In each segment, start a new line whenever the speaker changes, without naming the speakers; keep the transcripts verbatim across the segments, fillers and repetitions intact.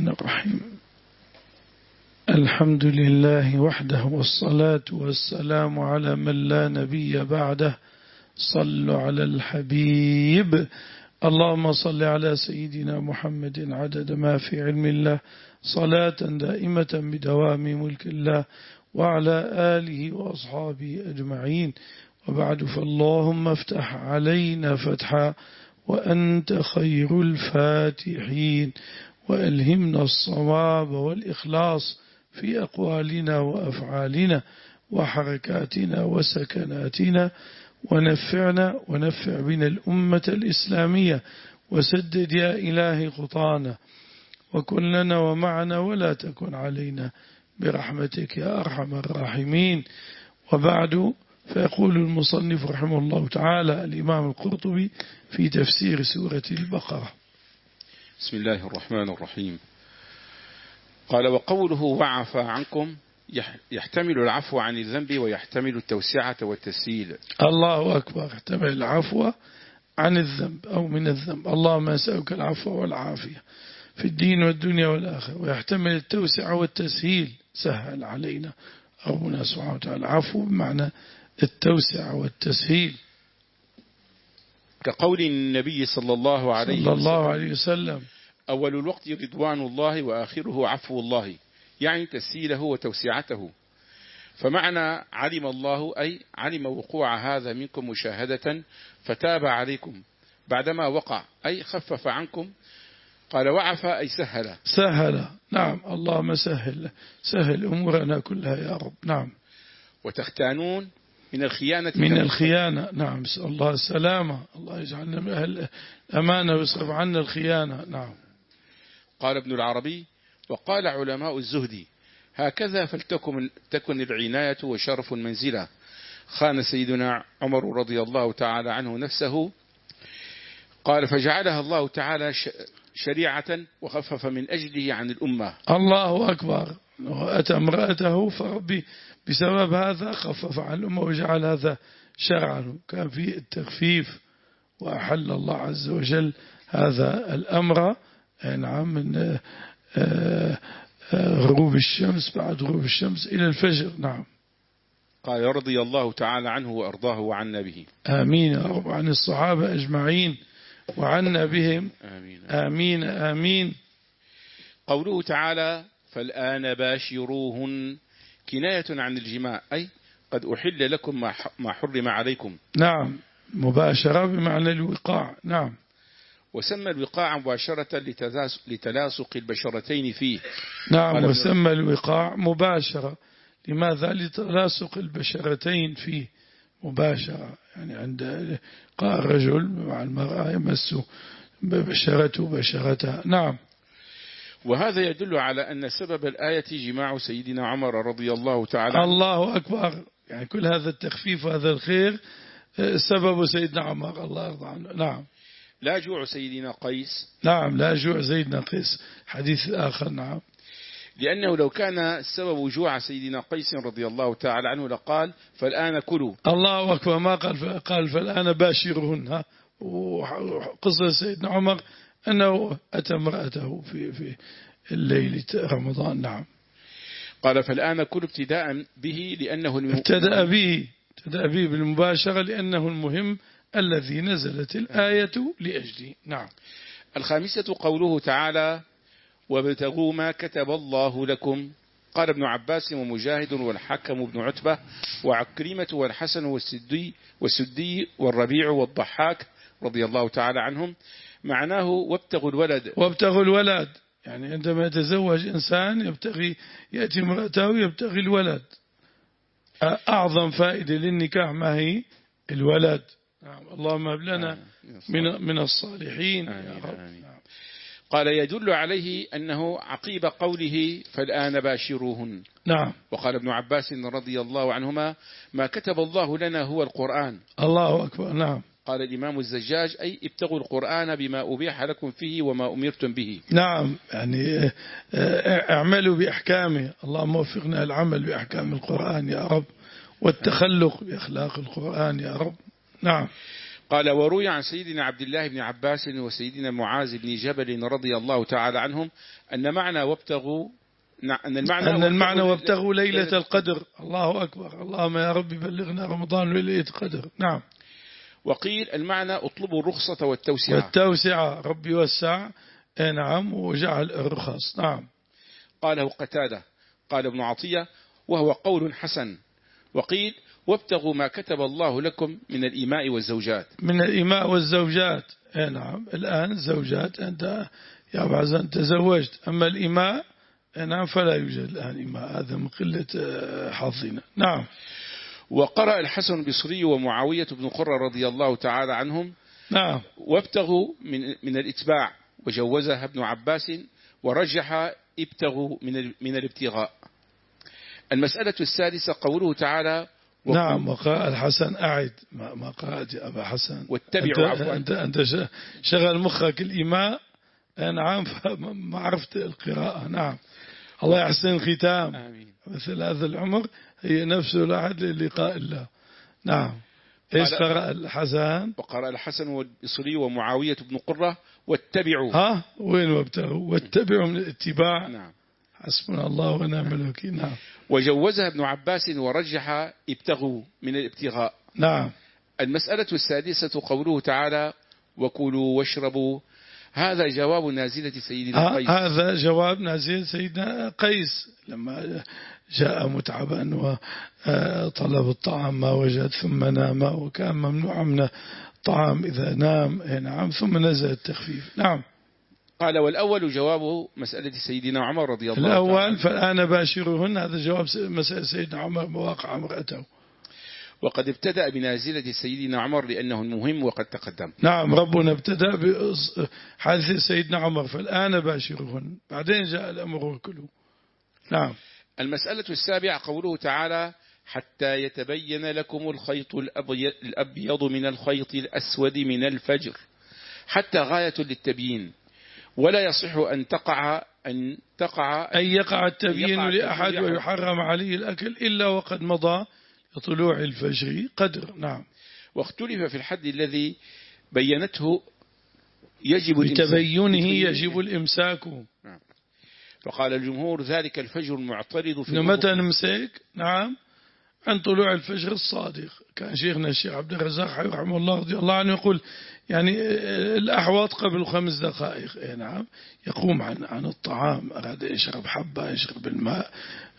الرحمن الرحيم. الحمد لله وحده، والصلاة والسلام على من لا نبي بعده. صلوا على الحبيب. اللهم صل على سيدنا محمد عدد ما في علم الله، صلاة دائمة بدوام ملك الله، وعلى آله وأصحابه أجمعين. وبعد، فاللهم افتح علينا فتحا وأنت خير الفاتحين، وألهمنا الصواب والإخلاص في أقوالنا وأفعالنا وحركاتنا وسكناتنا، ونفعنا ونفع بنا الأمة الإسلامية، وسدد يا إلهي خطانا، وكن لنا ومعنا ولا تكن علينا برحمتك يا أرحم الراحمين. وبعد، فيقول المصنف رحمه الله تعالى الإمام القرطبي في تفسير سورة البقرة:
بسم الله الرحمن الرحيم. قال: وقوله وعفى عنكم يحتمل العفو عن الذنب ويحتمل التوسعة والتسهيل.
الله أكبر. يحتمل العفو عن الذنب أو من الذنب، اللهم أسألك العفو والعافية في الدين والدنيا والآخرة. ويحتمل التوسعة والتسهيل، سهل علينا ربنا سبحانه وتعالى. العفو بمعنى التوسعة والتسهيل،
كقول النبي صلى الله عليه وسلم,
صلى الله عليه وسلم:
أول الوقت رضوان الله وآخره عفو الله، يعني تسهيله وتوسعته. فمعنى علم الله أي علم وقوع هذا منكم مشاهدة فتاب عليكم بعدما وقع، أي خفف عنكم. قال: وعفى أي سهل.
سهل، نعم. اللهم سهل سهل أمورنا كلها يا رب. نعم.
وتختانون من الخيانة
من الخيانة، نعم. نسأل الله السلامة، الله يجعلنا من أهل الأمانة ويصرف عنا الخيانة. نعم.
قال ابن العربي: وقال علماء الزهد: هكذا فلتكن تكن العناية وشرف المنزلة. خان سيدنا عمر رضي الله تعالى عنه نفسه، قال: فجعلها الله تعالى شريعة وخفف من أجله عن الأمة.
الله أكبر. أتى امرأته فربي بسبب هذا خفف عن الأمة وجعل هذا شرعا. كان فيه التخفيف، وأحل الله عز وجل هذا الأمر، نعم، من غروب الشمس، بعد غروب الشمس إلى الفجر. نعم.
قال: رضي الله تعالى عنه وأرضاه وعنا به.
آمين يا رب، عن الصحابة أجمعين وعنا بهم.
آمين
آمين آمين.
قوله تعالى: فالآن باشروهن، كناية عن الجماع، أي قد أحل لكم ما حرم عليكم.
نعم، مباشرة بمعنى الوقاع. نعم.
وسمى الوقاع مباشرة لتلاصق البشرتين فيه.
نعم، وسمى الوقاع مباشرة. لماذا؟ لتلاصق البشرتين فيه مباشرة، يعني عند لقاء الرجل مع المرأة يمس بشرته بشرتها. نعم.
وهذا يدل على أن سبب الآية جماع سيدنا عمر رضي الله تعالى عنه.
الله أكبر. يعني كل هذا التخفيف وهذا الخير سبب سيدنا عمر، الله يرضى عنه. نعم.
لا جوع سيدنا قيس.
نعم، لا جوع سيدنا قيس، حديث آخر. نعم.
لأنه لو كان سبب جوع سيدنا قيس رضي الله تعالى عنه لقال: فالآن كلوا.
الله أكبر. ما قال قال فالآن باشرهن. وقصة سيدنا عمر أنه أتى امرأته في في الليل رمضان. نعم.
قال: فالآن كلوا ابتداء به، لأنه الم...
ابتدأ به ابتدأ به بالمباشرة، لأنه المهم الذي نزلت الآية لأجله. نعم.
الخامسة قوله تعالى: وابتغوا ما كتب الله لكم. قال ابن عباس ومجاهد والحكم بن عتبة وعكرمة والحسن والسدي والسدي والربيع والضحاك رضي الله تعالى عنهم، معناه وابتغوا الولد.
وابتغوا الولد، يعني عندما يتزوج إنسان يبتغي، يأتي امرأته يبتغي الولد. أعظم فائدة للنكاح ما هي؟ الولد. نعم. اللهم هب لنا من من الصالحين يا رب. نعم.
قال: يدل عليه أنه عقيب قوله: فالآن باشروهن.
نعم.
وقال ابن عباس رضي الله عنهما: ما كتب الله لنا هو القرآن.
الله أكبر. نعم.
قال الإمام الزجاج: أي ابتغوا القرآن بما أبيح لكم فيه وما أمرتم به.
نعم، يعني اعملوا بأحكامه. اللهم وفقنا العمل بأحكام القرآن يا رب، والتخلق بأخلاق القرآن يا رب. نعم.
قال وروي عن سيدنا عبد الله بن عباس وسيدنا معاذ بن جبل رضي الله تعالى عنهم أن معنى وابتغوا أن المعنى,
أن المعنى وابتغوا ليلة القدر. الله أكبر، اللهم يا رب بلغنا رمضان ليلة القدر. نعم.
وقيل المعنى اطلبوا الرخصة والتوسعة
والتوسعة، ربي وسع. نعم، وجعل الرخص. نعم.
قاله قتادة. قال ابن عطية وهو قول حسن. وقيل وابتغوا ما كتب الله لكم من الإماء والزوجات.
من الإماء والزوجات. نعم. الآن الزوجات أنت يا بعزان تزوجت، أما الإماء نعم فلا يوجد الآن إماء، هذا من قلة حظنا. نعم.
وقرأ الحسن البصري ومعاوية بن قرة رضي الله تعالى عنهم
نعم
وابتغوا من من الاتباع، وجوزها ابن عباس ورجح ابتغوا من من الابتغاء. المسألة السادسة قوله تعالى
نعم. وقال الحسن أعد ما, ما قرأت يا أبا حسن،
واتبعوا.
أنت, أنت, أنت شغل مخك الإماء. نعم، فما عرفت القراءة. نعم. الله يحسن الختام.
آمين.
مثل هذا العمر هي نفسه لا أحد للقاء الله. نعم. إيش قرأ الحسن؟
وقرأ الحسن والبصري ومعاوية بن قرة واتبعوا.
ها وين وابتغوا؟ واتبعوا من الاتباع.
نعم.
حسبنا الله ونعم الوكيل. نعم.
وجوزها ابن عباس ورجح ابتغوا من الابتغاء.
نعم.
المسألة السادسة قوله تعالى وكلوا واشربوا. هذا جواب نازلة سيدنا قيس.
هذا جواب نازل سيدنا قيس لما جاء متعبا وطلب الطعام ما وجد ثم نام، وكان ممنوع من الطعام إذا نام. نعم. ثم نزل التخفيف. نعم.
قال والأول جواب مسألة سيدنا عمر رضي الله عنه.
الأول فالآن باشرهن، هذا جواب مسألة سيدنا عمر مواقع امرأته.
وقد ابتدأ بنازلة سيدنا عمر لأنه المهم وقد تقدم.
نعم. ربنا ابتدأ بحادثة سيدنا عمر، فالآن باشرهن، بعدين جاء الأمر كله. نعم.
المسألة السابعة قوله تعالى حتى يتبين لكم الخيط الأبيض من الخيط الأسود من الفجر. حتى غاية للتبيين، ولا يصح أن تقع أن تقع
أن يقع التبيين لأحد ويحرم عليه الأكل إلا وقد مضى طلوع الفجر قدر. نعم.
واختلف في الحد الذي بينته يجب
بتبينه يجب الإمساك.
نعم. فقال الجمهور ذلك الفجر المعترض في
متى نمسك؟ نعم، عن طلوع الفجر الصادق. كان شيخنا الشيخ عبد الرزاق رحمه الله رضي الله عنه يقول يعني الأحواط قبل خمس دقائق. نعم. يقوم عن عن الطعام، أراد يشرب حبة يشرب الماء،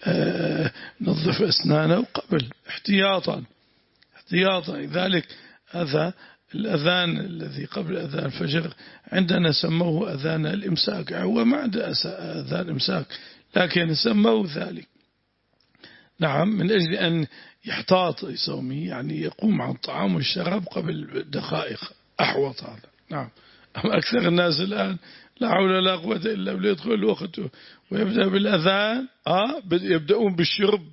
نظف أسنانه قبل احتياطا احتياطا. لذلك هذا الأذان الذي قبل أذان الفجر عندنا سموه أذان الإمساك، هو ما عنده أذان إمساك لكن سموه ذلك. نعم. من أجل أن يحتاط لصومه، يعني يقوم عن الطعام والشراب قبل دقائق أحوط هذا. نعم. أما أكثر الناس الآن لا حول ولا قوة إلا بالله يدخل الوقت ويبدأ بالأذان آه يبدأون بالشرب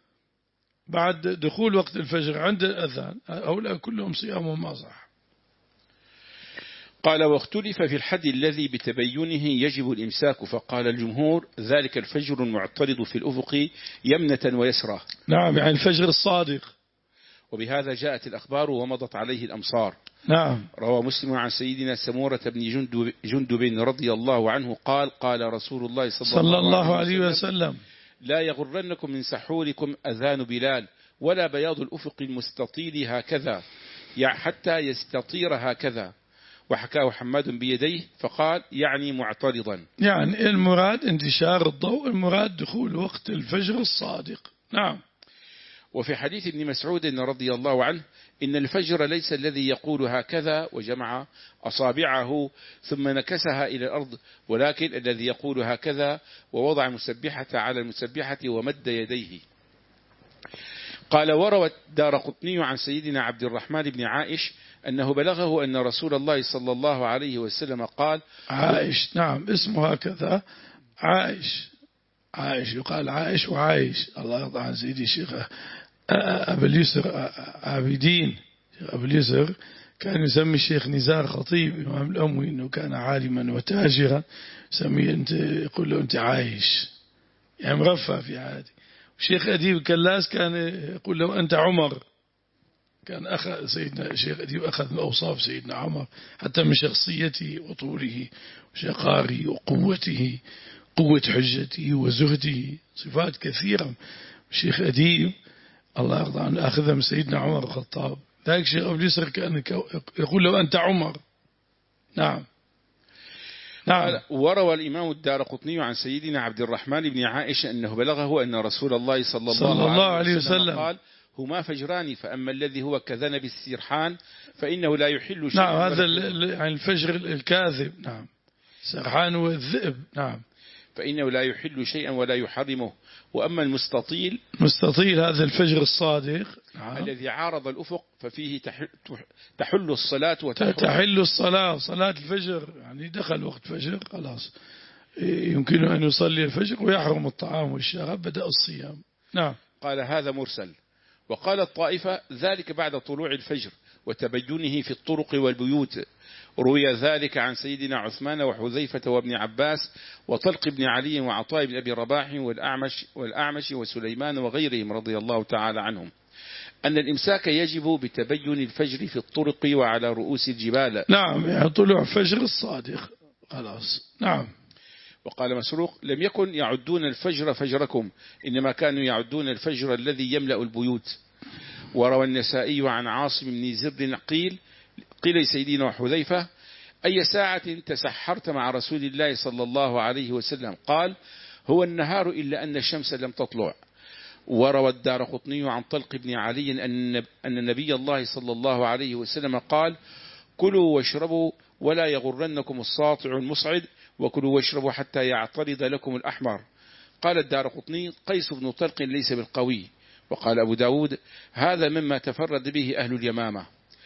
بعد دخول وقت الفجر عند الأذان. هؤلاء كلهم صيامهم ما صح.
قال واختلف في الحد الذي بتبينه يجب الإمساك، فقال الجمهور ذلك الفجر المعترض في الأفق يمنة ويسرى.
نعم، يعني الفجر الصادق.
وبهذا جاءت الأخبار ومضت عليه الأمصار.
نعم.
روى مسلم عن سيدنا سمورة بن جندب, جندب رضي الله عنه قال قال رسول الله صلى,
صلى الله, الله عليه وسلم
لا يغرنكم من سحوركم أذان بلال ولا بياض الأفق المستطيل هكذا حتى يستطير هكذا. وحكاه حماد بيديه فقال يعني معترضا،
يعني المراد انتشار الضوء، المراد دخول وقت الفجر الصادق. نعم.
وفي حديث ابن مسعود رضي الله عنه إن الفجر ليس الذي يقول هكذا وجمع أصابعه ثم نكسها إلى الأرض، ولكن الذي يقول هكذا ووضع المسبحة على المسبحة ومد يديه. قال وروى الدارقطني عن سيدنا عبد الرحمن بن عائش أنه بلغه أن رسول الله صلى الله عليه وسلم قال
عائش. نعم، اسمه هكذا عائش. عائش يقال عائش وعائش. الله يرضى عن سيدي الشيخ أبو اليسر عابدين. أبو اليسر كان يسمي الشيخ نزار خطيب إمام الأموي أنه كان عالما وتاجرا، سميه أنت، يقول له أنت عايش، يعني مرفع في عادي. الشيخ أديب كلاس كان يقول له أنت عمر. كان أخذ سيدنا الشيخ أديب أخذ من أوصاف سيدنا عمر حتى من شخصيته وطوله وشقاره وقوته، قوة حجته وزهده، صفات كثيرة. الشيخ أديب الله يرضى عنه أخذها من سيدنا عمر الخطاب. ذلك الشيخ أبو اليسر كأنك يقول له أنت عمر. نعم نعم.
وروى الإمام الدارقطني عن سيدنا عبد الرحمن بن عائشة أنه بلغه أن رسول الله صلى الله, صلى الله عليه وسلم, وسلم قال هما فجران، فأما الذي هو كذنب السرحان فإنه لا يحل شيئا.
نعم هذا يعني الفجر الكاذب. نعم سرحان والذئب. نعم
فإنه لا يحل شيئا ولا يحرمه. وأما المستطيل
مستطيل هذا الفجر الصادق. نعم.
الذي عارض الأفق ففيه تحل الصلاة وتحرم.
تحل الصلاة صلاة الفجر، يعني دخل وقت فجر خلاص يمكن أن يصلي الفجر ويحرم الطعام والشراب بدأ الصيام. نعم.
قال هذا مرسل. وقال الطائفة ذلك بعد طلوع الفجر وتبينه في الطرق والبيوت. روي ذلك عن سيدنا عثمان وحذيفة وابن عباس وطلق بن علي وعطاء بن أبي رباح والأعمش, والأعمش وسليمان وغيرهم رضي الله تعالى عنهم أن الإمساك يجب بتبين الفجر في الطرق وعلى رؤوس الجبال.
نعم يعني طلوع فجر الصادق خلاص. نعم.
وقال مسروق لم يكن يعدون الفجر فجركم، إنما كانوا يعدون الفجر الذي يملأ البيوت. وروى النسائي عن عاصم بن زر قيل قيل لسيدنا وحذيفة أي ساعة تسحرت مع رسول الله صلى الله عليه وسلم؟ قال هو النهار إلا أن الشمس لم تطلع. وروى الدارقطني عن طلق بن علي أن نبي الله صلى الله عليه وسلم قال كلوا واشربوا ولا يغرنكم الساطع المصعد، وكلوا واشربوا حتى يعترض لكم الأحمر. قال الدارقطني قيس بن طلق ليس بالقوي. وقال أبو داود هذا مما تفرد به أهل اليمامة.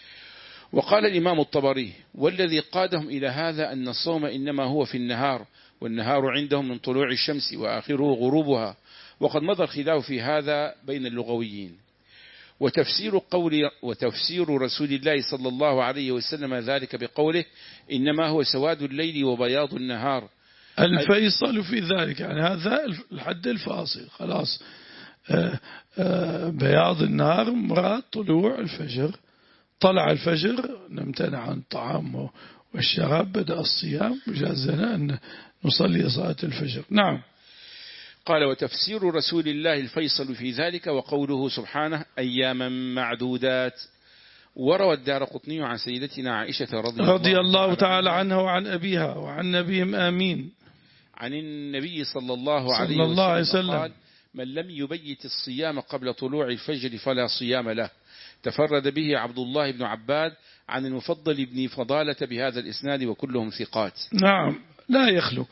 وقال الإمام الطبري والذي قادهم إلى هذا أن الصوم إنما هو في النهار، والنهار عندهم من طلوع الشمس وآخره غروبها، وقد مضى الخلاف في هذا بين اللغويين. وتفسير قول وتفسير رسول الله صلى الله عليه وسلم ذلك بقوله إنما هو سواد الليل وبياض النهار.
الفيصل في ذلك يعني هذا الحد الفاصل خلاص. آآ آآ بياض النهار مراد طلوع الفجر، طلع الفجر نمتنع عن الطعام والشراب بدأ الصيام وجاز لنا أن نصلي صلاة الفجر. نعم.
قال وتفسير رسول الله الفيصل في ذلك وقوله سبحانه أياما معدودات. وروى الدارقطني عن سيدتنا عائشة رضي,
رضي الله تعالى عنها وعن أبيها وعن نبيهم آمين
عن النبي صلى الله عليه
صلى الله عليه
وسلم
وسلم
قال من لم يبيت الصيام قبل طلوع الفجر فلا صيام له. تفرد به عبد الله بن عباد عن المفضل بن فضالة بهذا الإسناد وكلهم ثقات.
نعم لا يخلو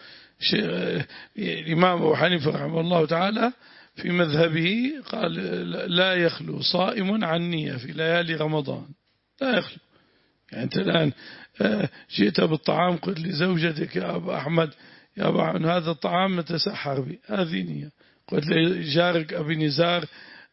الإمام أبو حنيفة رحمه الله تعالى في مذهبه قال لا يخلو صائم عن نية في ليالي رمضان، لا يخلو. يعني أنت الآن جئت بالطعام قلت لزوجتك يا أبا أحمد يا أبا أحمد هذا الطعام نتسحر به، هذه نية. قلت لجارك أبي نزار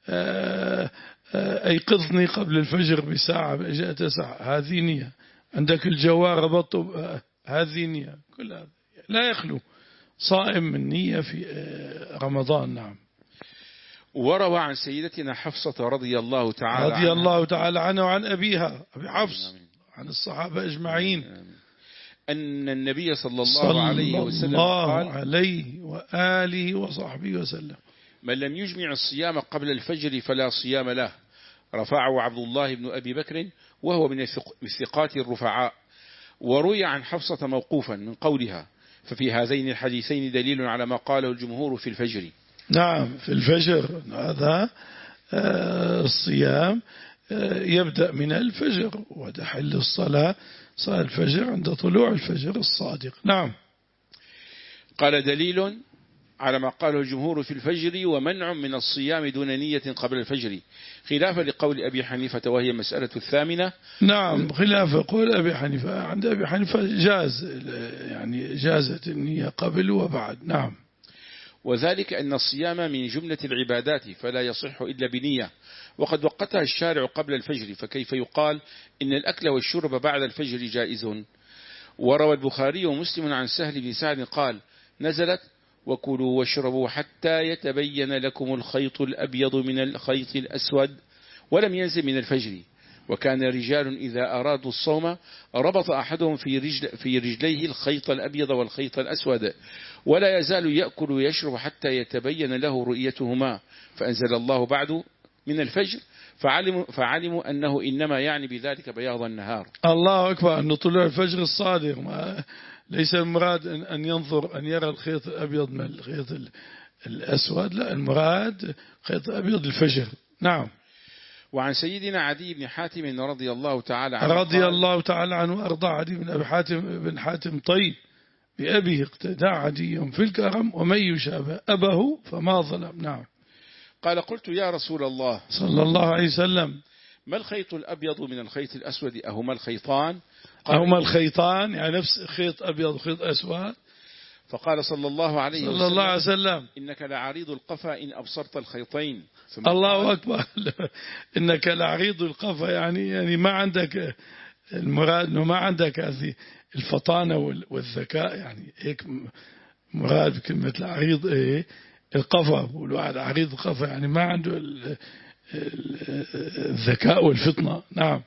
أيقظني قبل الفجر بساعة جاءت ساعة، هذه نية. عندك الجوار بطب، هذه نية. كل هذا لا يخلو صائم من نية في رمضان. نعم.
وروى عن سيدتنا حفصة رضي الله تعالى
رضي
عنها
الله تعالى عنها وعن أبيها أبي حفص عن الصحابة أجمعين
أن النبي صلى الله
صلى
عليه وسلم
الله
قال
عليه وآله وصحبه وسلم
من لم يجمع الصيام قبل الفجر فلا صيام له. رفعه عبد الله بن أبي بكر وهو من الثقات الرفعاء. وروي عن حفصة موقوفا من قولها ففي هذين الحديثين دليل على ما قاله الجمهور في الفجر.
نعم في الفجر هذا الصيام يبدأ من الفجر وتحل الصلاة صلاة الفجر عند طلوع الفجر الصادق. نعم.
قال دليل على ما قاله الجمهور في الفجر ومنع من الصيام دون نية قبل الفجر خلافا لقول أبي حنيفة وهي مسألة الثامنة.
نعم خلاف قول أبي حنيفة. عند أبي حنيفة جاز يعني جازت النية قبل وبعد. نعم.
وذلك أن الصيام من جملة العبادات فلا يصح إلا بنية، وقد وقتها الشارع قبل الفجر، فكيف يقال إن الأكل والشرب بعد الفجر جائز. وروى البخاري ومسلم عن سهل بن سعد قال نزلت وكلوا واشربوا حتى يتبين لكم الخيط الأبيض من الخيط الأسود، ولم ينزل من الفجر. وكان رجال إذا أرادوا الصوم ربط أحدهم في, رجل في رجليه الخيط الأبيض والخيط الأسود ولا يزال يأكل ويشرب حتى يتبين له رؤيتهما، فأنزل الله بعد من الفجر فعلموا, فعلموا أنه إنما يعني بذلك بياض النهار.
الله أكبر، أن طلوع الفجر الصادق، ما ليس المراد أن ينظر أن يرى الخيط الأبيض من الخيط الأسود، لا، المراد خيط أبيض الفجر. نعم.
وعن سيدنا عدي بن حاتم رضي الله تعالى عنه
رضي الله تعالى عنه أرضى عدي بن أبي حاتم بن حاتم طيب بأبيه اقتدى عدي في الكرم ومن يشابه أبه فما ظلم. نعم.
قال قلت يا رسول الله
صلى الله عليه وسلم
ما الخيط الأبيض من الخيط الأسود أهما الخيطان؟
أهما الخيطان، يعني نفس خيط أبيض وخيط أسود.
فقال صلى الله عليه وسلم,
صلى الله عليه وسلم
إنك لعريض القفا إن أبصرت الخيطين.
الله أكبر. إنك لعريض القفا، يعني يعني ما عندك، المراد إنه ما عندك هذه الفطانة والذكاء، يعني هيك مراد بكلمة العريض إيه القفا، والواحد عريض القفا يعني ما عنده الذكاء والفطنة. نعم.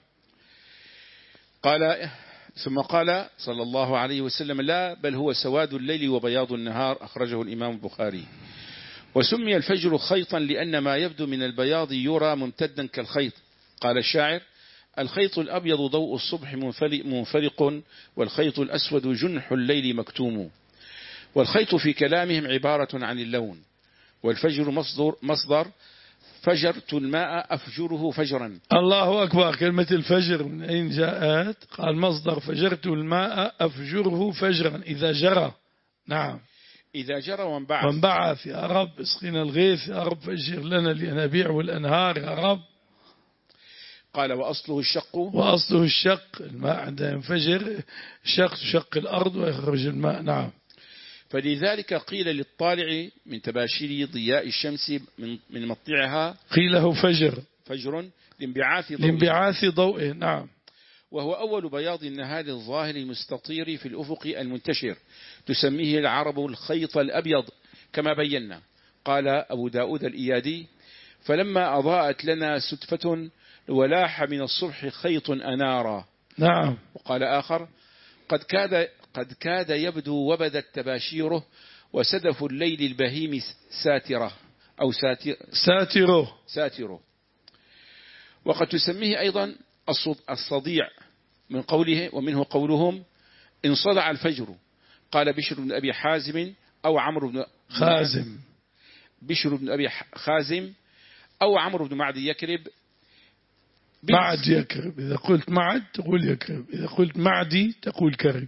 قال ثم قال صلى الله عليه وسلم لا بل هو سواد الليل وبياض النهار، أخرجه الإمام البخاري. وسمي الفجر خيطا لأن ما يبدو من البياض يرى ممتدا كالخيط. قال الشاعر الخيط الأبيض ضوء الصبح منفرق والخيط الأسود جنح الليل مكتوم. والخيط في كلامهم عبارة عن اللون. والفجر مصدر, مصدر فجرت الماء أفجره فجرا.
الله أكبر. كلمة الفجر من أين جاءت؟ قال مصدر فجرت الماء أفجره فجرا إذا جرى. نعم.
إذا جرى وانبعث.
وانبعث يا رب اسقنا الغيث يا رب، فجر لنا الينابيع والأنهار يا رب.
قال وأصله الشق.
وأصله الشق، الماء عندما ينفجر شق شق الأرض ويخرج الماء. نعم.
فلذلك قيل للطالع من تباشير ضياء الشمس من من مطلعها
قيل له فجر
فجر لانبعاث ضوء
لانبعاث ضوءه. نعم.
وهو أول بياض النهار الظاهر المستطير في الأفق المنتشر، تسميه العرب الخيط الأبيض كما بينا. قال أبو داود الإيادي فلما أضاءت لنا ستفة ولاح من الصبح خيط أنارا.
نعم.
وقال آخر قد كاد قد كاد يبدو وبدت تباشيره وسدف الليل البهيم ساترة أو ساتر
ساتره
ساتره. وقد تسميه أيضا الصديع من قوله ومنه قولهم إن صدع الفجر. قال بشر بن أبي حازم أو عمرو بن
خازم
بشر بن أبي خازم أو عمرو بن معد يكرب.
معد يكرب، إذا قلت معد تقول يكرب، إذا قلت معدي تقول كرب.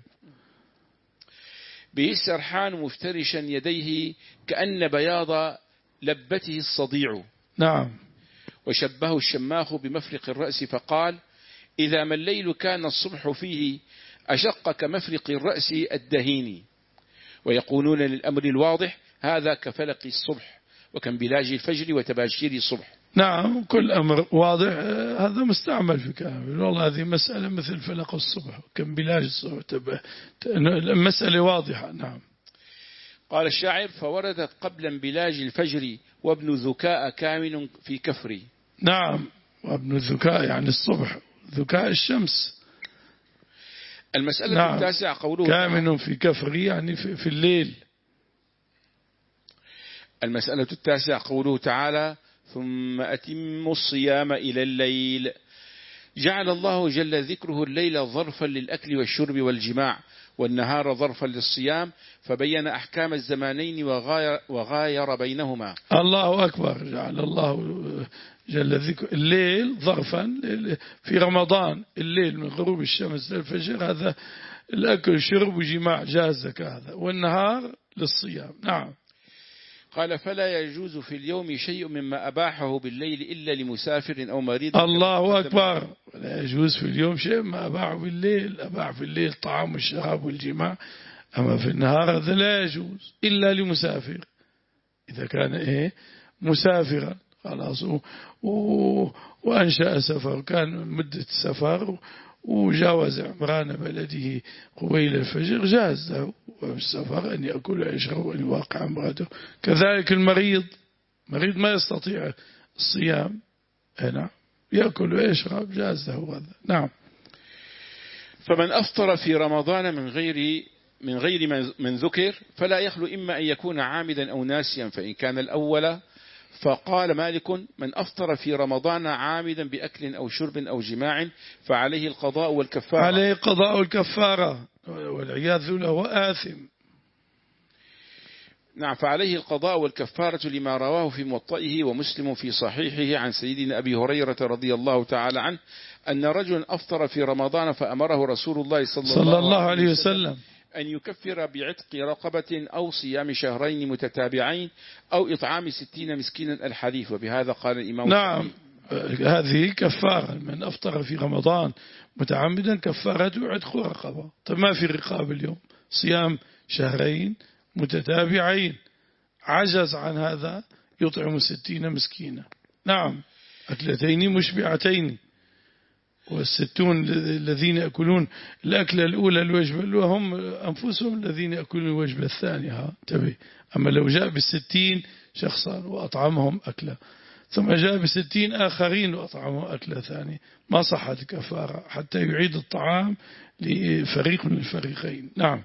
به السرحان مفترشا يديه كأن بياض لبته الصديع.
نعم.
وشبه الشماخ بمفرق الرأس فقال إذا ما الليل كان الصبح فيه أشق كمفرق الرأس الدهين. ويقولون للأمر الواضح هذا كفلق الصبح وكانبلاج الفجر وتباشير الصبح.
نعم. كل أمر واضح هذا مستعمل في كامل. والله هذه مسألة مثل فلق الصبح وكانبلاج الصبح، المسألة واضحة. نعم.
قال الشاعر فوردت قبل انبلاج الفجر وابن ذكاء كامن في كفري.
نعم. وابن ذكاء يعني الصبح، ذكاء الشمس.
المسألة
نعم.
التاسعة قوله
كامن في كفري يعني في, في الليل.
المسألة التاسعة قوله تعالى ثم أتم الصيام إلى الليل. جعل الله جل ذكره الليل ظرفا للأكل والشرب والجماع والنهار ظرفا للصيام، فبين أحكام الزمانين وغاير, وغاير بينهما.
الله أكبر. جعل الله جل ذكر الليل ظرفا في رمضان، الليل من غروب الشمس للفجر هذا الأكل والشرب وجماع جاز هذا، والنهار للصيام. نعم.
قال فلا يجوز في اليوم شيء مما أباحه بالليل إلا لمسافر أو مريض.
الله أكبر. ولا يجوز في اليوم شيء ما أباحه بالليل. أباح في الليل الطعام والشراب والجماع، أما في النهار هذا لا يجوز إلا لمسافر، إذا كان إيه مسافرا خلاص و... وأنشأ سفر، كان مدة سفر وجاوز عمران بلده قبيل الفجر جاز له السفر أن يأكل ويشرب وأن يواقع امراته. كذلك المريض، مريض ما يستطيع الصيام هنا يأكل ويشرب جاز له هذا. نعم.
فمن أفطر في رمضان من غير من غير من ذكر فلا يخلو إما أن يكون عامدا أو ناسيا، فإن كان الأول فقال مالك من أفطر في رمضان عامدا بأكل أو شرب أو جماع فعليه القضاء والكفارة.
عليه القضاء والكفارة والعياذ له آثم.
نعم، فعليه القضاء والكفارة لما رواه في موطئه ومسلم في صحيحه عن سيدنا أبي هريرة رضي الله تعالى عنه أن رجلا أفطر في رمضان فأمره رسول الله صلى,
صلى الله عليه وسلم
أن يكفر بعتق رقبة أو صيام شهرين متتابعين أو إطعام ستين مسكينا الحديث. وبهذا قال الإمام.
نعم، هذه كفارة من أفطر في رمضان متعمدا كفارته عتق رقبة. طيب ما في رقاب اليوم، صيام شهرين متتابعين، عجز عن هذا يطعم ستين مسكينا. نعم، أكلتين مشبعتين. والستون الذين يأكلون الأكلة الأولى الوجبة الأولى هم أنفسهم الذين يأكلون الوجبة الثانية. تبي أما لو جاء بالستين شخصا وأطعمهم أكلة ثم جاء بستين آخرين وأطعمهم أكلة ثانية ما صحت الكفارة حتى يعيد الطعام لفريق من الفريقين. نعم.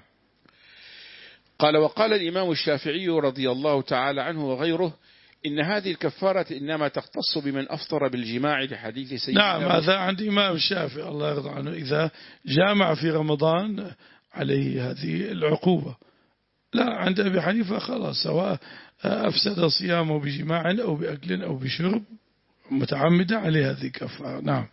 قال وقال الإمام الشافعي رضي الله تعالى عنه وغيره إن هذه الكفارة إنما تختص بمن أفطر بالجماع لحديث سيدنا.
نعم، هذا عند إمام الشافعي الله يرضى عنه، إذا جامع في رمضان عليه هذه العقوبة. لا، عند أبي حنيفة خلاص، سواء أفسد صيامه بجماع أو بأكل أو بشرب متعمدا عليه هذه الكفارة. نعم.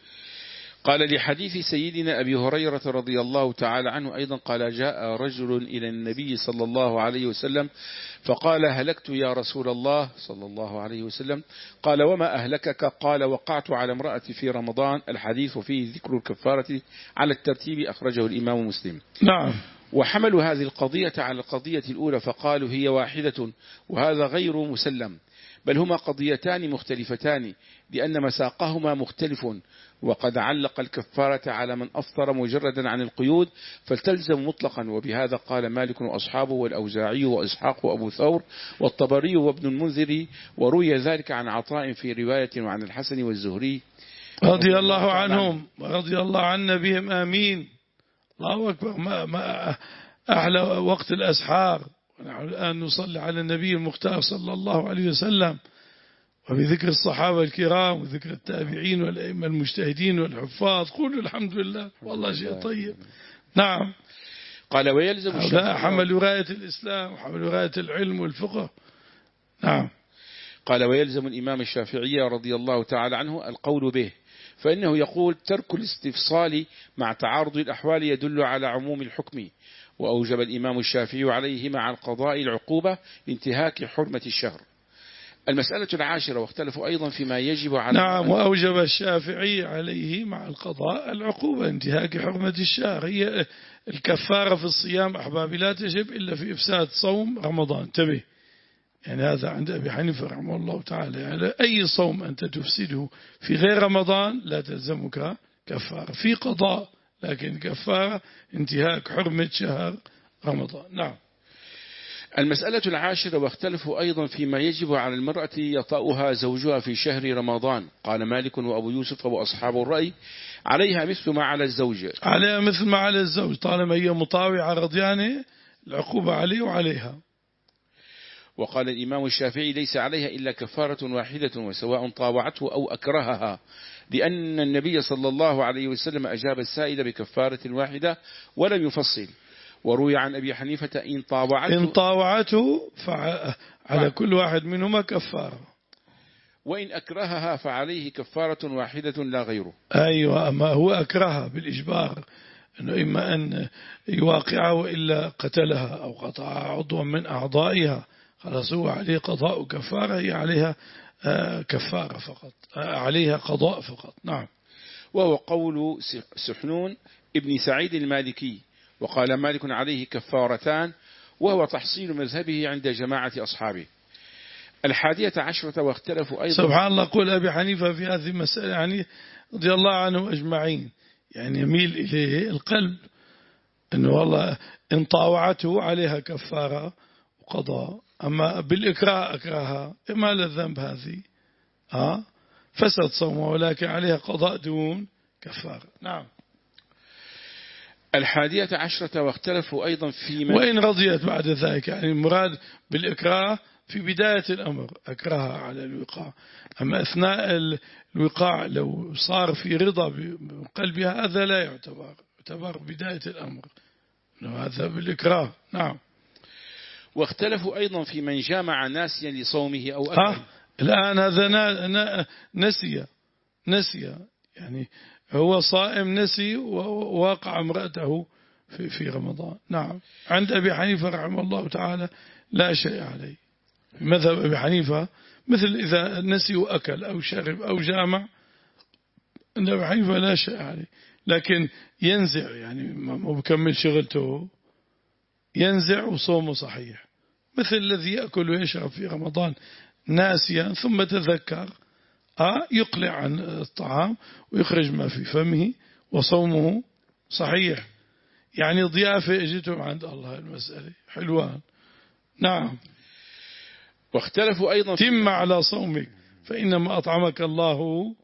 قال لحديث سيدنا أبي هريرة رضي الله تعالى عنه أيضا قال جاء رجل إلى النبي صلى الله عليه وسلم فقال هلكت يا رسول الله صلى الله عليه وسلم. قال وما أهلكك؟ قال وقعت على امرأتي في رمضان. الحديث فيه ذكر الكفارة على الترتيب، أخرجه الإمام مسلم.
نعم.
وحملوا هذه القضية على القضية الأولى فقالوا هي واحدة، وهذا غير مسلم، بل هما قضيتان مختلفتان لأن مساقهما مختلف. وقد علق الكفارة على من أفطر مجردا عن القيود فالتلزم مطلقا، وبهذا قال مالك وأصحابه والأوزاعي وإسحاق وأبو ثور والطبري وابن المنذر، وروي ذلك عن عطاء في رواية وعن الحسن والزهري
رضي الله عنهم ورضي الله عنا بهم آمين. الله أكبر. ما, ما أحلى وقت الأسحار ونحن الآن نصلي على النبي المختار صلى الله عليه وسلم، وبذكر الصحابة الكرام وذكر التابعين والأئمة المجتهدين والحفاظ. قولوا الحمد لله، والله شيء طيب. نعم.
قال ويلزم
الشافعي حملوا راية الإسلام وحملوا راية العلم والفقه. نعم.
قال ويلزم الإمام الشافعي رضي الله تعالى عنه القول به، فإنه يقول ترك الاستفصال مع تعارض الأحوال يدل على عموم الحكم، وأوجب الإمام الشافعي عليه مع القضاء العقوبة لانتهاك حرمة الشهر. المسألة العاشرة واختلفوا أيضا فيما يجب على.
نعم، وأوجب الشافعي عليه مع القضاء العقوبة انتهاك حرمة الشهر. هي الكفارة في الصيام أحبابي لا تجب إلا في إفساد صوم رمضان. تبه يعني هذا عند أبي حنيفة رحمه الله تعالى، يعني أي صوم أنت تفسده في غير رمضان لا تلزمك كفارة، في قضاء، لكن كفارة انتهاك حرمة شهر رمضان. نعم.
المسألة العاشرة واختلفوا أيضا فيما يجب على المرأة يطأها زوجها في شهر رمضان. قال مالك وأبو يوسف وأصحاب الرأي عليها مثل ما على الزوج.
عليها مثل ما على الزوج طالما هي مطاوعة رضيانة، العقوبة عليه وعليها.
وقال الإمام الشافعي ليس عليها إلا كفارة واحدة وسواء طاوعته أو أكرهها، لأن النبي صلى الله عليه وسلم أجاب السائل بكفارة واحدة ولم يفصل. وروي عن أبي حنيفة إن طاوعته
إن طاوعته فعلى كل واحد منهما كفارة،
وإن أكرهها فعليه كفارة واحدة لا غيره.
أيوة، أما هو أكرهها بالإجبار، أنه إما أن يواقعها وإلا قتلها أو قطع عضوا من أعضائها، خلاص هو عليه قضاء كفارة، هي عليها كفارة فقط، عليها قضاء فقط. نعم.
وهو قول سحنون ابن سعيد المالكي. وقال مالك عليه كفارتان، وهو تحصيل مذهبه عند جماعة أصحابه. الحادية عشرة واختلفوا أيضا.
سبحان الله، قول أبي حنيفة في هذه المسألة يعني رضي الله عنهم أجمعين، يعني يميل إليه القلب أنه والله إن طاوعته عليها كفارة وقضاء، أما بالإكراه أكراها ما للذنب هذه. آه فسد صومه ولكن عليها قضاء دون كفارة. نعم.
الحادية عشرة واختلفوا أيضا في من
وإن رضيت بعد ذلك، يعني المراد بالإكراه في بداية الأمر أكرهها على الوقاع، أما أثناء الوقاع لو صار في رضا بقلبها هذا لا يعتبر، يعتبر بداية الأمر، هذا بالإكراه. نعم.
واختلفوا أيضا في من جامع ناسيا لصومه أو
آه
أكل.
الآن هذا نسي نسي يعني هو صائم نسي وواقع امرأته في في رمضان. نعم. عند أبي حنيفة رحمه الله تعالى لا شيء عليه. في مذهب أبي حنيفة مثل إذا نسي وأكل أو شرب أو جامع، عند أبي حنيفة لا شيء عليه، لكن ينزع يعني ما بكمل شغلته، ينزع وصومه صحيح، مثل الذي يأكل ويشرب في رمضان ناسيا ثم تذكر آه يقلع عن الطعام ويخرج ما في فمه وصومه صحيح. يعني ضيافة اجتهم عند الله المسألة حلوان. نعم.
واختلفوا أيضا
تم على صومك فإنما أطعمك الله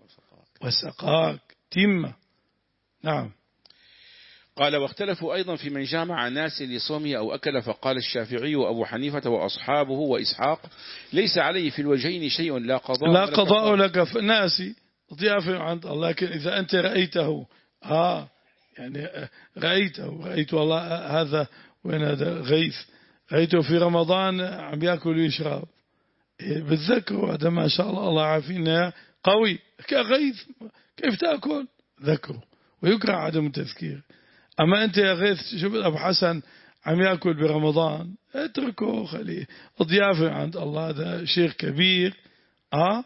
وسقاك. تم. نعم.
قال واختلفوا أيضا في من جامع ناس لصومه أو أكل، فقال الشافعي وأبو حنيفة وأصحابه وإسحاق ليس عليه في الوجهين شيء، لا قضاء
لا قضاء لك ناسي ضيافة عند الله. لكن إذا أنت رأيته آه يعني رأيته رأيت والله هذا وين هذا غيث، رأيته في رمضان عم يأكل ويشرب، بتذكروا هذا ما شاء الله الله عافينا قوي كغيث كيف تأكل ذكره، ويكره عدم التذكير. أما أنت يا غيث شوف أبو حسن عم يأكل برمضان اتركه خليه ضيافة عند الله، هذا شيخ كبير آه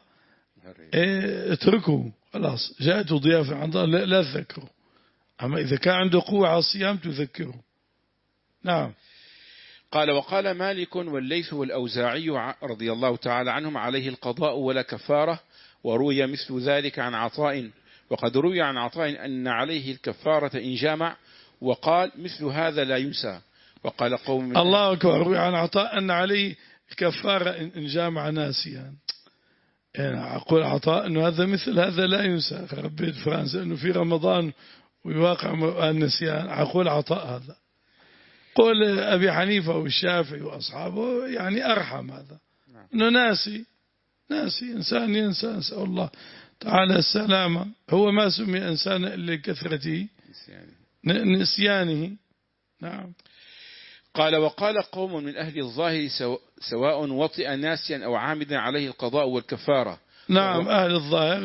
إيه اتركه خلاص جاءته ضيافة عند الله لا, لا تذكره. أما إذا كان عنده قوة على الصيام تذكره. نعم.
قال وقال مالك والليث والأوزاعي رضي الله تعالى عنهم عليه القضاء ولا كفارة، وروي مثل ذلك عن عطاء، وقد روي عن عطاء أن عليه الكفارة إن جامع، وقال مثل هذا لا ينسى. وقال قوم من
الله أكبر. روي عن عطاء أن عليه الكفارة إن جامع ناسيا، يعني أقول عطاء أنه هذا مثل هذا لا ينسى. ربيت فرنسا أنه في رمضان ويواقع النسيان، أقول عطاء هذا. قول أبي حنيفة والشافعي وأصحابه يعني أرحم، هذا أنه ناسي ناسي إنسان ينسى، نسأل الله تعالى السلامة. هو ما سمي إنسان إلا لكثرة نسيانه. نعم.
قال وقال قوم من أهل الظاهر سواء وطئ ناسيا أو عامدا عليه القضاء والكفارة.
نعم. أهل الظاهر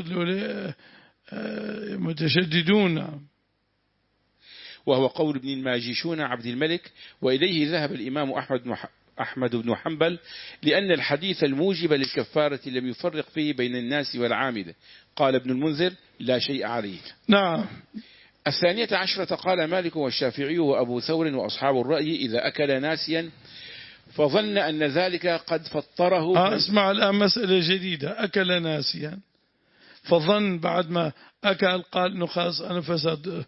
متشددون. نعم.
وهو قول ابن الماجشون عبد الملك، وإليه ذهب الإمام أحمد أحمد بن حنبل، لأن الحديث الموجب للكفارة لم يفرق فيه بين الناس والعامد. قال ابن المنذر لا شيء عليه.
نعم.
الثانية عشرة قال مالك والشافعي وأبو ثور وأصحاب الرأي إذا أكل ناسيا فظن أن ذلك قد فطره.
آه اسمع الآن مسألة جديدة. أكل ناسيا فظن بعد ما أكل قال إنه خلاص أنا فسد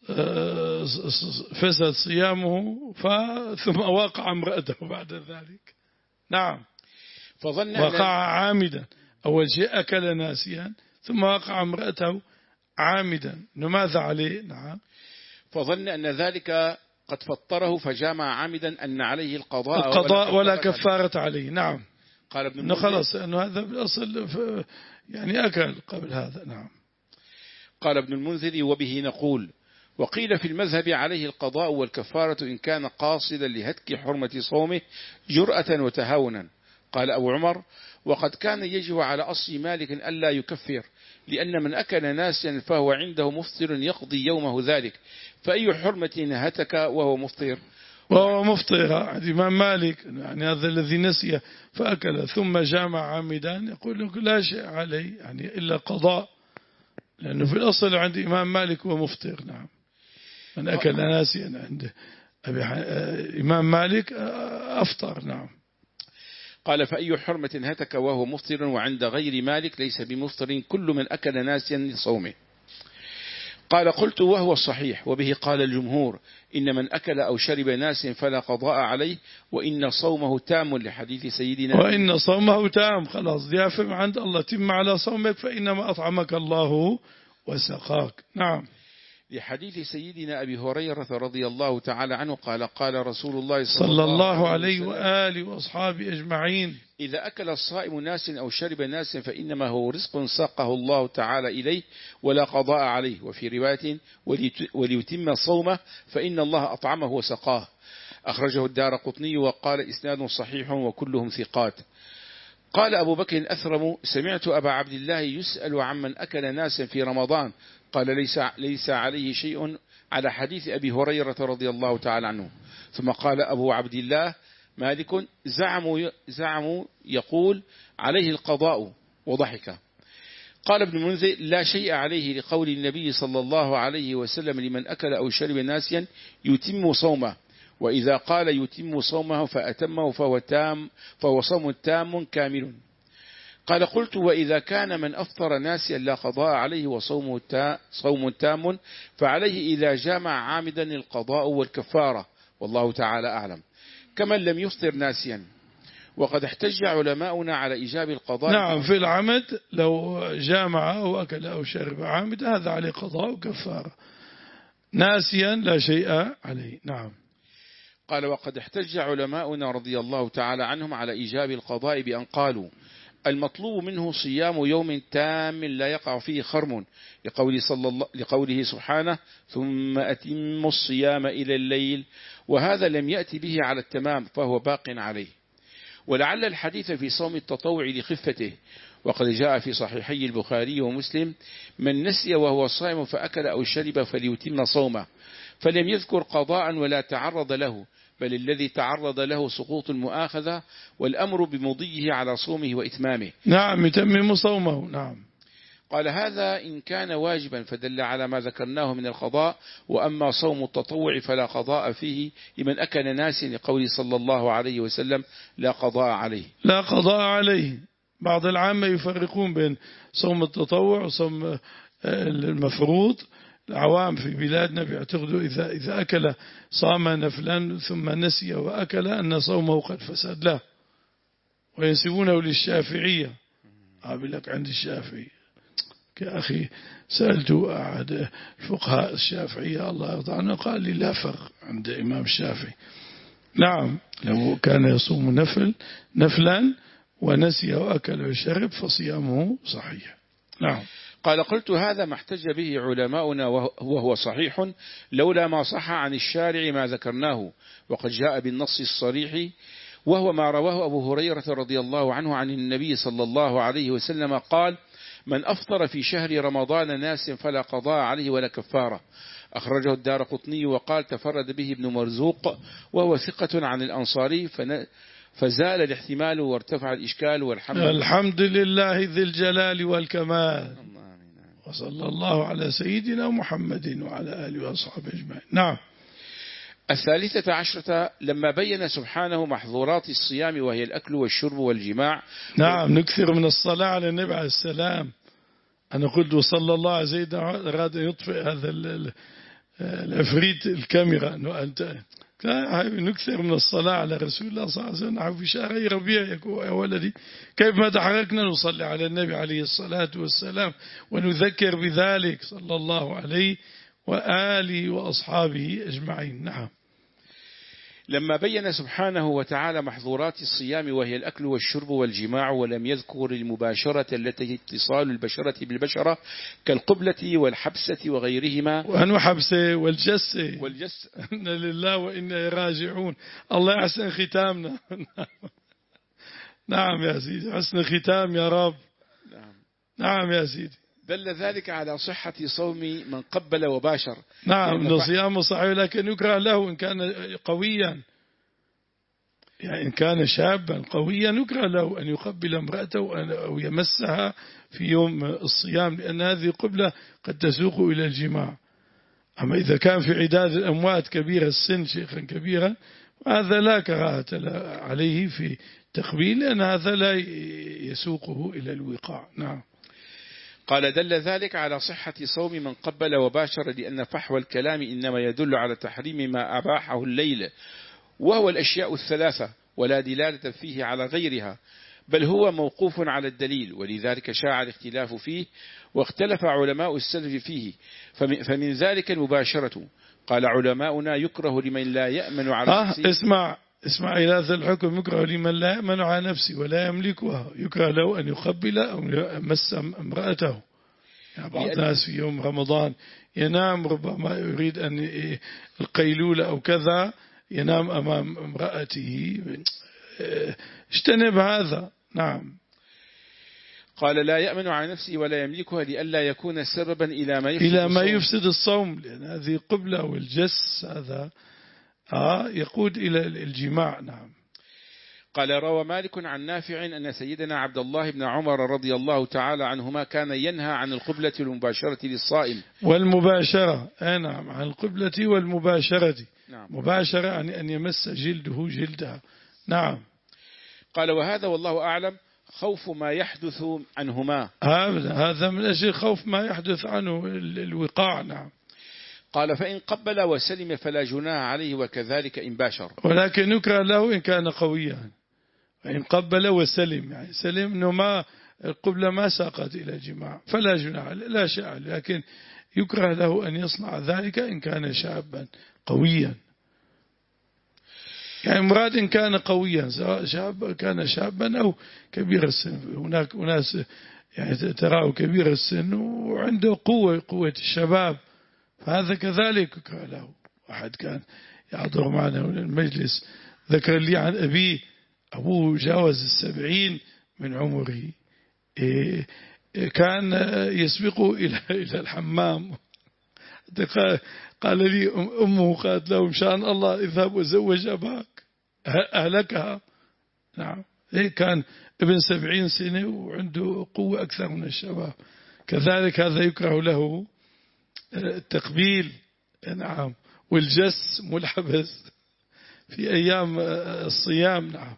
فسد صيامه، ثم وقع امرأته بعد ذلك. نعم.
فظن
وقع عامدا. أول شيء أكل ناسيا ثم وقع امرأته عامدا، ماذا عليه؟ نعم.
فظن أن ذلك قد فطره فجامع عامدا أن عليه القضاء
القضاء ولا كفارة عليه. نعم.
قال ابن
إنه خلاص أنه هذا بالأصل يعني أكل قبل هذا. نعم.
قال ابن المنذر وبه نقول. وقيل في المذهب عليه القضاء والكفارة إن كان قاصدا لهتك حرمة صومه جرأة وتهاونا. قال أبو عمر وقد كان يجب على أصل مالك ألا يكفر، لأن من أكل ناسيا فهو عنده مفطر يقضي يومه ذلك، فأي حرمة هتك وهو مفطر؟
وهو مفطر عند الإمام مالك، يعني هذا الذي نسي فأكل ثم جامع عامدا يقول لك لا شيء عليه يعني إلا قضاء، لأنه في الأصل عند الإمام مالك هو مفطر. نعم. من أكل ناسيا عند أبي إمام مالك أفطر. نعم.
قال فأي حرمة هتك وهو مفطر، وعند غير مالك ليس بمفطر كل من أكل ناسيا لصومه. قال قلت وهو الصحيح وبه قال الجمهور إن من أكل أو شرب ناس فلا قضاء عليه وإن صومه تام لحديث سيدنا
وإن صومه تام خلاص يافهم عند الله تم على صومك فإنما أطعمك الله وسقاك. نعم.
لحديث سيدنا أبي هريرة رضي الله تعالى عنه قال قال رسول الله
صلى, صلى الله عليه وآله وأصحابه أجمعين
إذا أكل الصائم ناس أو شرب ناس فإنما هو رزق ساقه الله تعالى إليه ولا قضاء عليه. وفي رواية وليتم صومه فإن الله أطعمه وسقاه. أخرجه الدارقطني وقال إسناد صحيح وكلهم ثقات. قال أبو بكر أثرم سمعت أبا عبد الله يسأل عمن أكل ناسا في رمضان قال ليس, ليس عليه شيء على حديث أبي هريرة رضي الله تعالى عنه. ثم قال أبو عبد الله مالك زعموا, زعموا يقول عليه القضاء وضحك. قال ابن منذر لا شيء عليه لقول النبي صلى الله عليه وسلم لمن أكل أو شرب ناسيا يتم صومه وإذا قال يتم صومه فأتمه فهو, تام فهو صوم تام كامل. قال قلت وإذا كان من أفطر ناسيا لا قضاء عليه وصومه تا صوم تام فعليه إذا جامع عامدا القضاء والكفارة والله تعالى أعلم كمن لم يفطر ناسيا. وقد احتج علماؤنا على إيجاب القضاء.
نعم في العمد لو جامع أو أكل أو شرب عامد هذا عليه قضاء وكفارة. ناسيا لا شيء عليه. نعم.
قال وقد احتج علماؤنا رضي الله تعالى عنهم على إيجاب القضاء بأن قالوا المطلوب منه صيام يوم تام لا يقع فيه خرم لقوله, صلى الله لقوله سبحانه ثم أتم الصيام إلى الليل وهذا لم يأتي به على التمام فهو باق عليه. ولعل الحديث في صوم التطوع لخفته وقد جاء في صحيحي البخاري ومسلم من نسي وهو صائم فأكل أو شرب فليتم صومه فلم يذكر قضاء ولا تعرض له بل الذي تعرض له سقوط المؤاخذة والأمر بمضيه على صومه وإتمامه.
نعم يتمم صومه. نعم.
قال هذا إن كان واجبا فدل على ما ذكرناه من القضاء وأما صوم التطوع فلا قضاء فيه لمن أكل ناس لقول صلى الله عليه وسلم لا قضاء عليه.
لا قضاء عليه. بعض العامة يفرقون بين صوم التطوع وصوم المفروض. العوام في بلادنا بيعتقدوا إذا, إذا أكل صام نفلا ثم نسي وأكل أن صومه قد فسد له وينسبونه للشافعية. أقول لك عند الشافعي يا أخي سألت أحد الفقهاء الشافعية الله يرضى عنه قال لي لا فرق عند إمام الشافعي. نعم لو كان يصوم نفل نفلا ونسي وأكل وشرب فصيامه صحيح. نعم.
قال قلت هذا ما احتج به علماؤنا وهو صحيح لولا ما صح عن الشارع ما ذكرناه وقد جاء بالنص الصريح وهو ما رواه أبو هريرة رضي الله عنه عن النبي صلى الله عليه وسلم قال من أفطر في شهر رمضان ناس فلا قضاء عليه ولا كفارة. أخرجه الدارقطني وقال تفرد به ابن مرزوق وهو ثقة عن الأنصاري فزال الاحتمال وارتفع الإشكال والحمد
الحمد لله ذي الجلال والكمال وصلى الله على سيدنا محمد وعلى آله وأصحابه أجمعين. نعم.
الثالثة عشرة لما بين سبحانه محظورات الصيام وهي الأكل والشرب والجماع.
نعم نكثر من الصلاة على النبي عليه السلام. أنا قلت وصلى الله على سيدنا أراد أن يطفئ هذا العفريت الكاميرا أنه أنت نكثر من الصلاة على رسول الله صلى الله عليه وسلم في شهر ربيع يا ولدي كيف ما تحركنا نصلي على النبي عليه الصلاة والسلام ونذكر بذلك صلى الله عليه وآله وأصحابه أجمعين. نعم.
لما بين سبحانه وتعالى محظورات الصيام وهي الأكل والشرب والجماع ولم يذكر المباشرة التي اتصال البشرة بالبشرة كالقبلة والحبسة وغيرهما.
وأنو حبسة والجسة
والجس
إن لله وإنا راجعون. الله يحسن ختامنا. نعم يا سيدي حسن ختام يا رب.
نعم.
نعم يا سيدي.
دل ذلك على صحة صوم من قبل وباشر.
نعم الصيام صحيح لكن يكره له إن كان قويا يعني إن كان شابا قويا يكره له أن يقبل امرأته أو يمسها في يوم الصيام لأن هذه قبلة قد تسوق إلى الجماع. أما إذا كان في عداد الأموات كبير السن شيخا كبيرا هذا لا كراهة عليه في تقبيل لأن هذا لا يسوقه إلى الوقاع. نعم.
قال دل ذلك على صحة صوم من قبل وباشر، لأن فحوى الكلام إنما يدل على تحريم ما أباحه الليل، وهو الأشياء الثلاثة، ولا دلالة فيه على غيرها، بل هو موقوف على الدليل، ولذلك شاع الاختلاف فيه، واختلف علماء السلف فيه، فمن ذلك المباشرة. قال علماؤنا يكره لمن لا يأمن على
آه
نفسه.
اسمع اسمع إلى هذا الحكم: يكره لمن لا يأمن على نفسه ولا يملكها، يكره له أن يقبل أو يمس امرأته. يعني بعض الناس في يوم رمضان ينام، ربما يريد أن القيلولة أو كذا، ينام أمام امرأته. اجتنب هذا. نعم.
قال لا يأمن على نفسه ولا يملكها لئلا يكون سببا إلى ما يفسد
إلى ما
الصوم.
يفسد الصوم، لأن هذه قبلة والجس هذا آه يقود إلى الجماع. نعم.
قال روى مالك عن نافع أن سيدنا عبد الله بن عمر رضي الله تعالى عنهما كان ينهى عن القبلة والمباشرة للصائم.
والمباشرة آه نعم، عن القبلة والمباشرة. نعم. مباشرة يعني أن يمس جلده جلدها. نعم.
قال وهذا والله أعلم خوف ما يحدث عنهما.
هذا من أجل خوف ما يحدث عنه الوقاع. نعم.
قال فإن قبل وسلم فلا جناح عليه، وكذلك إن باشر،
ولكن يكره له إن كان قويا. فإن قبل وسلم يعني سلم إنه ما القبلة ما ساقت إلى جماع فلا جناح، لا شيء، لكن يكره له أن يصنع ذلك إن كان شابا قويا. يعني مراد إن كان قويا، سواء شاب كان شابا أو كبير السن. هناك ناس يعني تراه كبير السن وعنده قوة قوة الشباب، فهذا كذلك يكره له. واحد كان يحضر معنا المجلس ذكر لي عن أبيه، أبوه جاوز السبعين من عمره، كان يسبقه إلى إلى الحمام. قال لي أمه قالت له مشان الله اذهب وزوج أباك أهلكها. نعم. كان ابن سبعين سنة وعنده قوة أكثر من الشباب. كذلك هذا يكره له التقبيل. نعم. والجس ملحبس في أيام الصيام. نعم.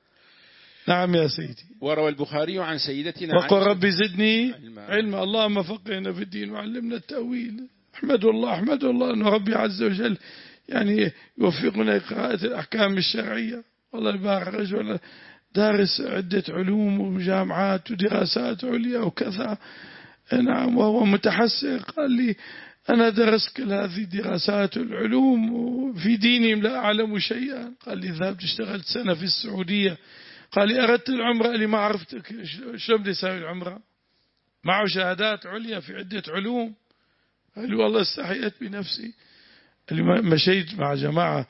نعم يا سيدي.
وروى البخاري عن سيدتنا
وقل ربي زدني علما. اللهم فقهنا في الدين وعلمنا التأويل. أحمد الله أحمد الله أن ربي عز وجل يعني يوفقنا لقراءة الأحكام الشرعية. والله يبارك رجل دارس عدة علوم وجامعات ودراسات عليا وكذا. نعم. وهو متحسر قال لي أنا درست كل هذه الدراسات والعلوم وفي ديني لا أعلم شيئا. قال لي ذهبت اشتغلت سنة في السعودية. قال لي أردت العمرة اللي ما عرفتك شلون بدي أسوي العمرة، معه شهادات عليا في عدة علوم. قال لي والله استحيت بنفسي. اللي مشيت مع جماعة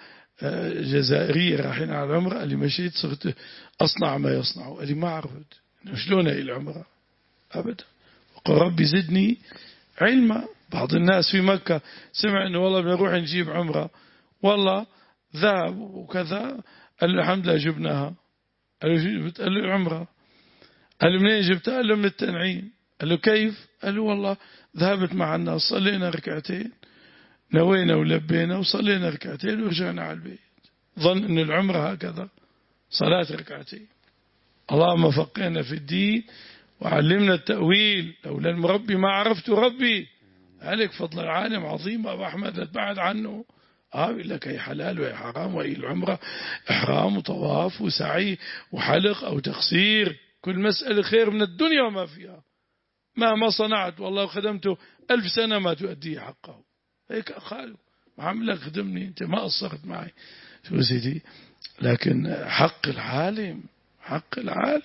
جزائرية رايحين على العمرة، اللي مشيت صرت أصنع ما يصنعوا. قال لي ما عرفت شلون هي العمرة أبدا. وقل ربي زدني علما. بعض الناس في مكة سمع إنه والله بنروح نجيب عمرة، والله ذهب وكذا، قال له الحمد لله جبناها. قال له قال له العمرة. قال له منين جبتها؟ قال له من التنعيم. قال له كيف؟ قال له والله ذهبت مع الناس صلينا ركعتين، نوينا ولبينا وصلينا ركعتين ورجعنا على البيت. ظن أن العمرة هكذا صلاة ركعتين. اللهم فقهنا في الدين وعلمنا التأويل. لولا المربي ما عرفت ربي. عليك فضل العالم عظيم أبو أحمد اتبعد عنه. آه يقول لك هي حلال وهي حرام، وهي العمرة إحرام وطواف وسعي وحلق أو تقصير. كل مسألة خير من الدنيا وما فيها. مهما صنعت والله خدمته ألف سنة ما تؤدي حقه. هيك قالوا ما عملك خدمني أنت ما قصرت معي. شو سيدي؟ لكن حق العالم حق العالم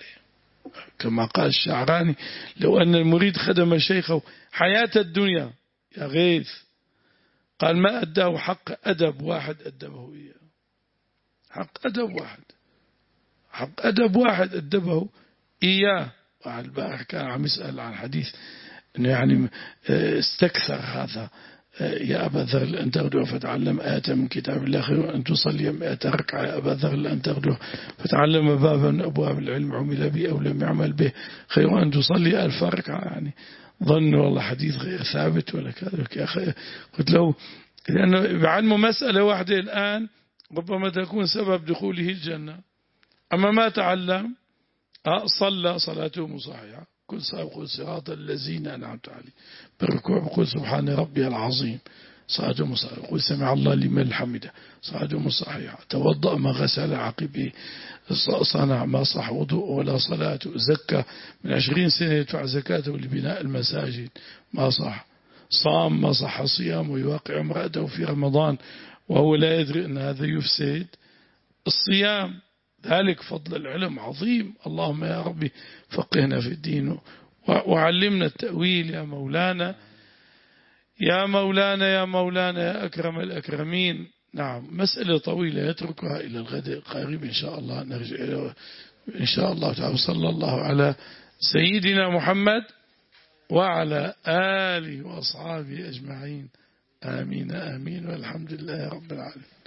كما قال الشعراني: لو أن المريد خدم شيخه حياة الدنيا يا غيث، قال ما أداه حق أدب واحد أدبه إياه. حق أدب واحد حق أدب واحد أدبه إياه. البارح كان عم يسأل عن حديث إنه يعني استكثر هذا: يا أبا ذر أن تغدو فتعلم آية من كتاب الله خير وأن تصلي مئة ركعة. يا أبا ذر أن تغدو فتعلم بابا من أبواب العلم عمل به أو لم يعمل به خير وأن تصلي ألف ركعة. يعني ظن والله حديث غير ثابت ولا كذا. يا أخي قلت له لأنه بعلمه مسألة واحدة الآن ربما تكون سبب دخوله الجنة، أما ما تعلم صلى صلاته صحيحة كل صلاة بقول صراط الذين أنعمت عليهم. بالركوع بقول سبحان ربي العظيم. صلاة مصحيحة يقول سمع الله لمن حمده. صلاة مصحيحة توضأ ما غسل عقبه، صنع ما صح وضوء ولا صلاة، زكى من عشرين سنة يدفع زكاته لبناء المساجد ما صح، صام ما صح صيام ويواقع امرأته في رمضان وهو لا يدري أن هذا يفسد الصيام. ذلك فضل العلم عظيم. اللهم يا ربي فقهنا في الدين وعلمنا التأويل يا مولانا يا مولانا يا مولانا يا أكرم الأكرمين. نعم مسألة طويلة يتركها إلى الغد قريب إن شاء الله نرجع إن شاء الله تعالى. صلى الله على سيدنا محمد وعلى آله وأصحابه أجمعين. آمين آمين والحمد لله رب العالمين.